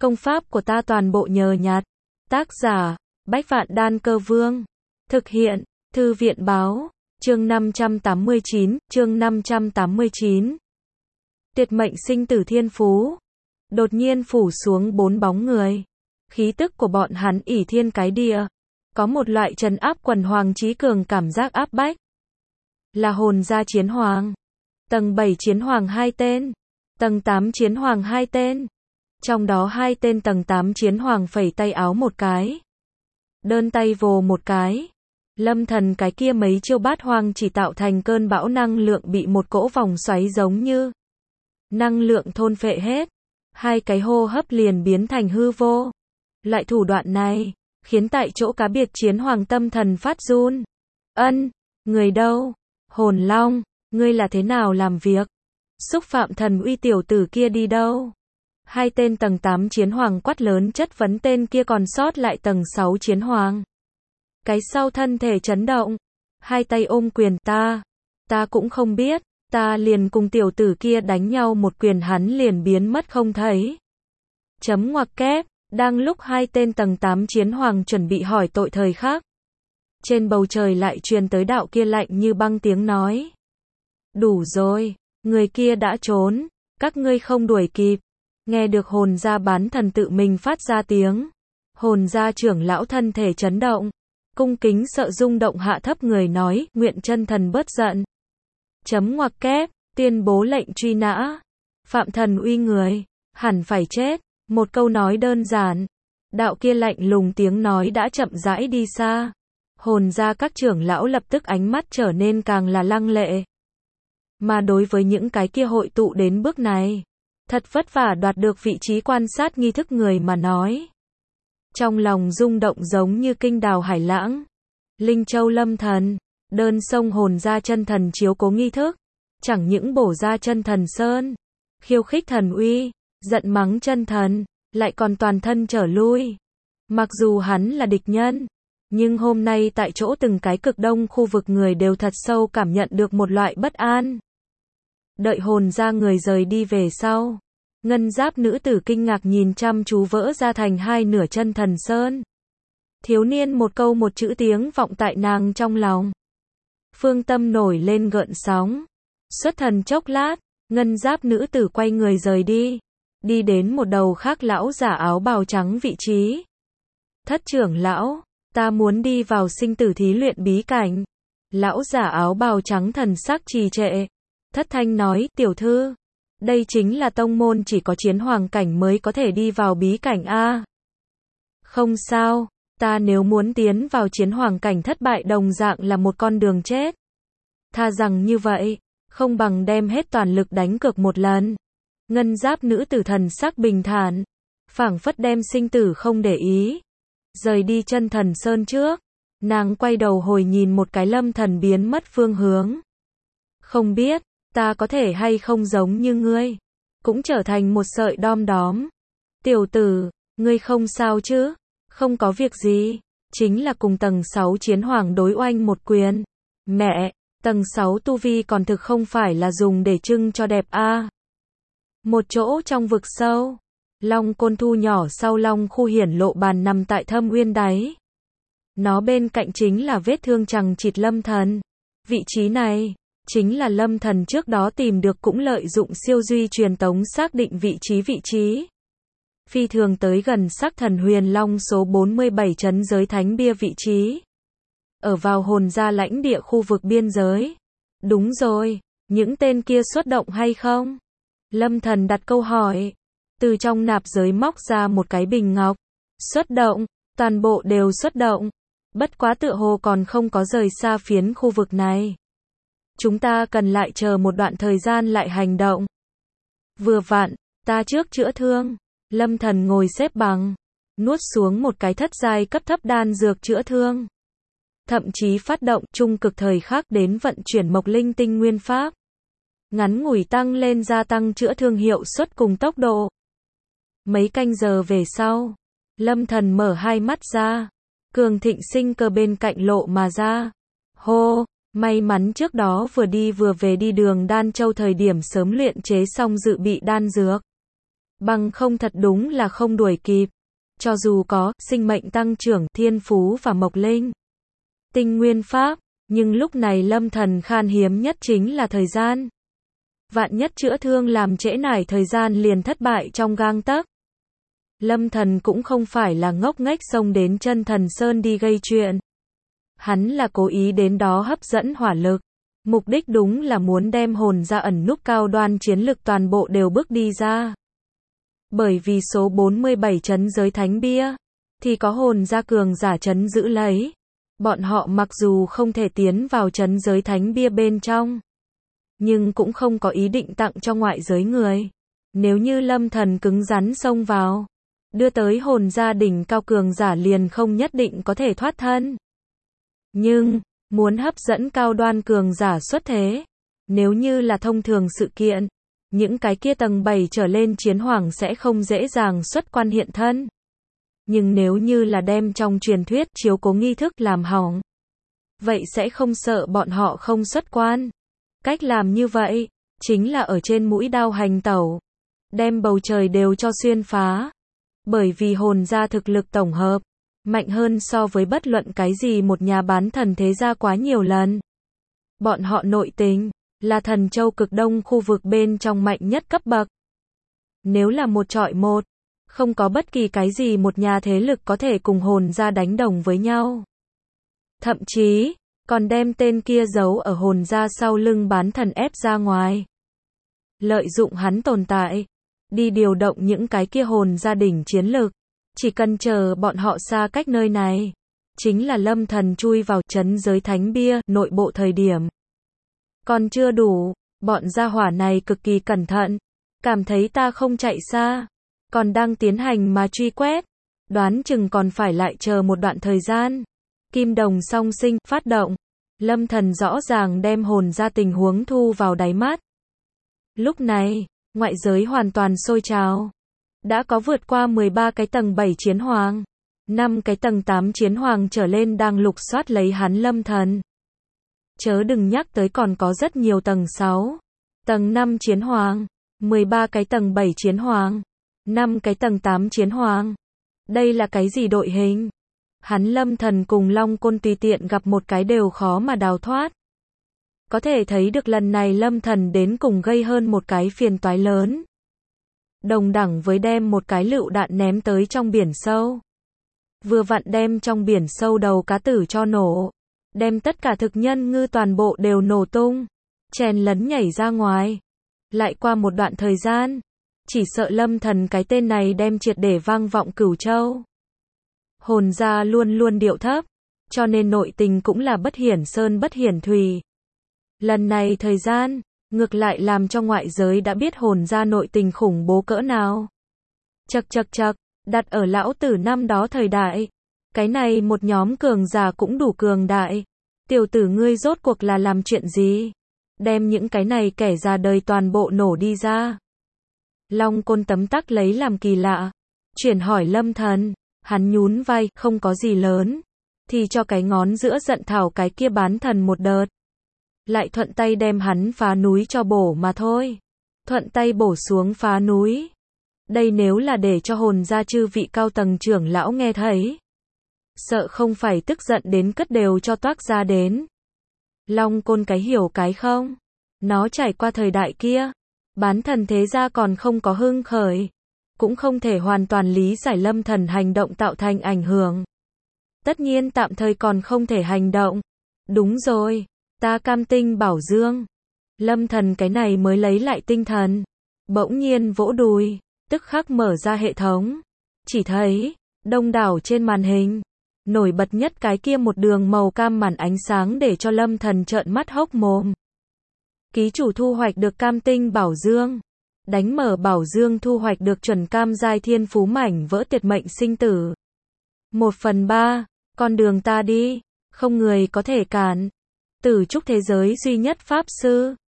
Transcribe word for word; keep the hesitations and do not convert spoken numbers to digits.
Công pháp của ta toàn bộ nhờ nhặt. Tác giả, Bách Vạn Đan Cơ Vương. Thực hiện, Thư viện Báo. Chương năm trăm tám mươi chín, chương năm trăm tám mươi chín. Tuyệt mệnh sinh tử thiên phú. Đột nhiên phủ xuống bốn bóng người. Khí tức của bọn hắn ỷ thiên cái địa. Có một loại trấn áp quần hoàng trí cường cảm giác áp bách. Là hồn gia chiến hoàng. Tầng bảy chiến hoàng hai tên. Tầng tám chiến hoàng hai tên. Trong đó hai tên tầng tám chiến hoàng phẩy tay áo một cái. Đơn tay vồ một cái. Lâm Thần cái kia mấy chiêu bát hoang chỉ tạo thành cơn bão năng lượng bị một cỗ vòng xoáy giống như năng lượng thôn phệ hết. Hai cái hô hấp liền biến thành hư vô. Loại thủ đoạn này khiến tại chỗ cá biệt chiến hoàng tâm thần phát run. Ân, người đâu? Hồn Long, ngươi là thế nào làm việc? Xúc phạm thần uy tiểu tử kia đi đâu? Hai tên tầng tám chiến hoàng quát lớn chất vấn tên kia còn sót lại tầng sáu chiến hoàng. Cái sau thân thể chấn động, hai tay ôm quyền ta, ta cũng không biết, ta liền cùng tiểu tử kia đánh nhau một quyền hắn liền biến mất không thấy. Chấm ngoặc kép, đang lúc hai tên tầng tám chiến hoàng chuẩn bị hỏi tội thời khắc. Trên bầu trời lại truyền tới đạo kia lạnh như băng tiếng nói. Đủ rồi, người kia đã trốn, các ngươi không đuổi kịp. Nghe được hồn gia bán thần tự mình phát ra tiếng. Hồn gia trưởng lão thân thể chấn động. Cung kính sợ rung động hạ thấp người nói, nguyện chân thần bớt giận. Chấm ngoặc kép, tuyên bố lệnh truy nã. Phạm thần uy người, hẳn phải chết. Một câu nói đơn giản. Đạo kia lạnh lùng tiếng nói đã chậm rãi đi xa. Hồn gia các trưởng lão lập tức ánh mắt trở nên càng là lăng lệ. Mà đối với những cái kia hội tụ đến bước này, thật vất vả đoạt được vị trí quan sát nghi thức người mà nói. Trong lòng rung động giống như kinh đào hải lãng. Linh Châu Lâm Thần, đơn sông hồn ra chân thần chiếu cố nghi thức. Chẳng những bổ ra chân thần sơn, khiêu khích thần uy, giận mắng chân thần, lại còn toàn thân trở lui. Mặc dù hắn là địch nhân, nhưng hôm nay tại chỗ từng cái cực đông khu vực người đều thật sâu cảm nhận được một loại bất an. Đợi hồn ra người rời đi về sau. Ngân giáp nữ tử kinh ngạc nhìn chăm chú vỡ ra thành hai nửa chân thần sơn. Thiếu niên một câu một chữ tiếng vọng tại nàng trong lòng. Phương tâm nổi lên gợn sóng. Xuất thần chốc lát, ngân giáp nữ tử quay người rời đi. Đi đến một đầu khác lão giả áo bào trắng vị trí. Thất trưởng lão, ta muốn đi vào sinh tử thí luyện bí cảnh. Lão giả áo bào trắng thần sắc trì trệ. Thất thanh nói, tiểu thư. Đây chính là tông môn chỉ có chiến hoàng cảnh mới có thể đi vào bí cảnh A. Không sao, ta nếu muốn tiến vào chiến hoàng cảnh thất bại đồng dạng là một con đường chết. Tha rằng như vậy, không bằng đem hết toàn lực đánh cược một lần. Ngân giáp nữ tử thần sắc bình thản, phảng phất đem sinh tử không để ý. Rời đi chân thần sơn trước, nàng quay đầu hồi nhìn một cái Lâm Thần biến mất phương hướng. Không biết, ta có thể hay không giống như ngươi, cũng trở thành một sợi đom đóm. Tiểu tử, ngươi không sao chứ? Không có việc gì, chính là cùng tầng sáu chiến hoàng đối oanh một quyền. Mẹ, tầng sáu tu vi còn thực không phải là dùng để trưng cho đẹp a. Một chỗ trong vực sâu, Long Côn Thu nhỏ sau Long khu hiển lộ bàn nằm tại thâm uyên đáy. Nó bên cạnh chính là vết thương chằng chịt Lâm Thần. Vị trí này chính là Lâm Thần trước đó tìm được cũng lợi dụng siêu duy truyền tống xác định vị trí vị trí. Phi thường tới gần sắc thần huyền long số bốn mươi bảy trấn giới thánh bia vị trí. Ở vào hồn gia lãnh địa khu vực biên giới. Đúng rồi, những tên kia xuất động hay không? Lâm Thần đặt câu hỏi. Từ trong nạp giới móc ra một cái bình ngọc. Xuất động, toàn bộ đều xuất động. Bất quá tựa hồ còn không có rời xa phiến khu vực này. Chúng ta cần lại chờ một đoạn thời gian lại hành động. Vừa vặn, ta trước chữa thương. Lâm Thần ngồi xếp bằng, nuốt xuống một cái thất giai cấp thấp đan dược chữa thương. Thậm chí phát động trung cực thời khắc đến vận chuyển mộc linh tinh nguyên pháp. Ngắn ngủi tăng lên gia tăng chữa thương hiệu suất cùng tốc độ. Mấy canh giờ về sau, Lâm Thần mở hai mắt ra. Cường thịnh sinh cơ bên cạnh lộ mà ra. Hô! May mắn trước đó vừa đi vừa về đi đường Đan Châu thời điểm sớm luyện chế xong dự bị đan dược. Bằng không thật đúng là không đuổi kịp. Cho dù có sinh mệnh tăng trưởng, thiên phú và mộc linh, tinh nguyên pháp, nhưng lúc này Lâm Thần khan hiếm nhất chính là thời gian. Vạn nhất chữa thương làm trễ nải thời gian liền thất bại trong gang tấc. Lâm Thần cũng không phải là ngốc nghếch xông đến Chân Thần Sơn đi gây chuyện. Hắn là cố ý đến đó hấp dẫn hỏa lực. Mục đích đúng là muốn đem hồn ra ẩn núp cao đoan chiến lực toàn bộ đều bước đi ra. Bởi vì số bốn mươi bảy trấn giới thánh bia, thì có hồn ra cường giả trấn giữ lấy. Bọn họ mặc dù không thể tiến vào trấn giới thánh bia bên trong, nhưng cũng không có ý định tặng cho ngoại giới người. Nếu như Lâm Thần cứng rắn xông vào, đưa tới hồn gia đỉnh cao cường giả liền không nhất định có thể thoát thân. Nhưng, muốn hấp dẫn cao đoan cường giả xuất thế, nếu như là thông thường sự kiện, những cái kia tầng bảy trở lên chiến hoàng sẽ không dễ dàng xuất quan hiện thân. Nhưng nếu như là đem trong truyền thuyết chiếu cố nghi thức làm hỏng, vậy sẽ không sợ bọn họ không xuất quan. Cách làm như vậy, chính là ở trên mũi đao hành tẩu, đem bầu trời đều cho xuyên phá. Bởi vì hồn gia thực lực tổng hợp, mạnh hơn so với bất luận cái gì một nhà bán thần thế gia quá nhiều lần. Bọn họ nội tình, là thần châu cực đông khu vực bên trong mạnh nhất cấp bậc. Nếu là một trọi một, không có bất kỳ cái gì một nhà thế lực có thể cùng hồn gia đánh đồng với nhau. Thậm chí, còn đem tên kia giấu ở hồn gia sau lưng bán thần ép ra ngoài. Lợi dụng hắn tồn tại, đi điều động những cái kia hồn gia đỉnh chiến lực. Chỉ cần chờ bọn họ xa cách nơi này, chính là Lâm Thần chui vào trấn giới thánh bia nội bộ thời điểm. Còn chưa đủ, bọn gia hỏa này cực kỳ cẩn thận, cảm thấy ta không chạy xa, còn đang tiến hành mà truy quét, đoán chừng còn phải lại chờ một đoạn thời gian. Kim đồng song sinh phát động, Lâm Thần rõ ràng đem hồn ra tình huống thu vào đáy mắt. Lúc này, ngoại giới hoàn toàn sôi trào. Đã có vượt qua mười ba cái tầng bảy chiến hoàng, năm cái tầng tám chiến hoàng trở lên đang lục soát lấy hắn Lâm Thần. Chớ đừng nhắc tới còn có rất nhiều tầng sáu, tầng năm chiến hoàng, mười ba cái tầng bảy chiến hoàng, năm cái tầng tám chiến hoàng. Đây là cái gì đội hình? Hắn Lâm Thần cùng Long Côn tùy tiện gặp một cái đều khó mà đào thoát. Có thể thấy được lần này Lâm Thần đến cùng gây hơn một cái phiền toái lớn. Đồng đẳng với đem một cái lựu đạn ném tới trong biển sâu. Vừa vặn đem trong biển sâu đầu cá tử cho nổ. Đem tất cả thực nhân ngư toàn bộ đều nổ tung. Chèn lấn nhảy ra ngoài. Lại qua một đoạn thời gian. Chỉ sợ Lâm Thần cái tên này đem triệt để vang vọng Cửu Châu. Hồn gia luôn luôn điệu thấp. Cho nên nội tình cũng là bất hiển sơn bất hiển thùy. Lần này thời gian, ngược lại làm cho ngoại giới đã biết hồn gia nội tình khủng bố cỡ nào. Chậc chậc chậc, đặt ở lão tử năm đó thời đại. Cái này một nhóm cường giả cũng đủ cường đại. Tiểu tử ngươi rốt cuộc là làm chuyện gì? Đem những cái này kẻ già đời toàn bộ nổ đi ra. Long Côn tấm tắc lấy làm kỳ lạ. Chuyển hỏi Lâm Thần, hắn nhún vai, không có gì lớn. Thì cho cái ngón giữa giận thảo cái kia bán thần một đợt. Lại thuận tay đem hắn phá núi cho bổ mà thôi. Thuận tay bổ xuống phá núi. Đây nếu là để cho hồn gia chư vị cao tầng trưởng lão nghe thấy. Sợ không phải tức giận đến cất đều cho toác ra đến. Long Côn cái hiểu cái không. Nó trải qua thời đại kia. Bán thần thế gia còn không có hưng khởi. Cũng không thể hoàn toàn lý giải Lâm Thần hành động tạo thành ảnh hưởng. Tất nhiên tạm thời còn không thể hành động. Đúng rồi. Ta cam tinh bảo dương. Lâm Thần cái này mới lấy lại tinh thần. Bỗng nhiên vỗ đùi. Tức khắc mở ra hệ thống. Chỉ thấy, đông đảo trên màn hình. Nổi bật nhất cái kia một đường màu cam màn ánh sáng để cho Lâm Thần trợn mắt hốc mồm. Ký chủ thu hoạch được cam tinh bảo dương. Đánh mở bảo dương thu hoạch được chuẩn cam giai thiên phú mảnh vỡ tuyệt mệnh sinh tử. Một phần ba, con đường ta đi, không người có thể cản. Tử trúc thế giới duy nhất pháp sư.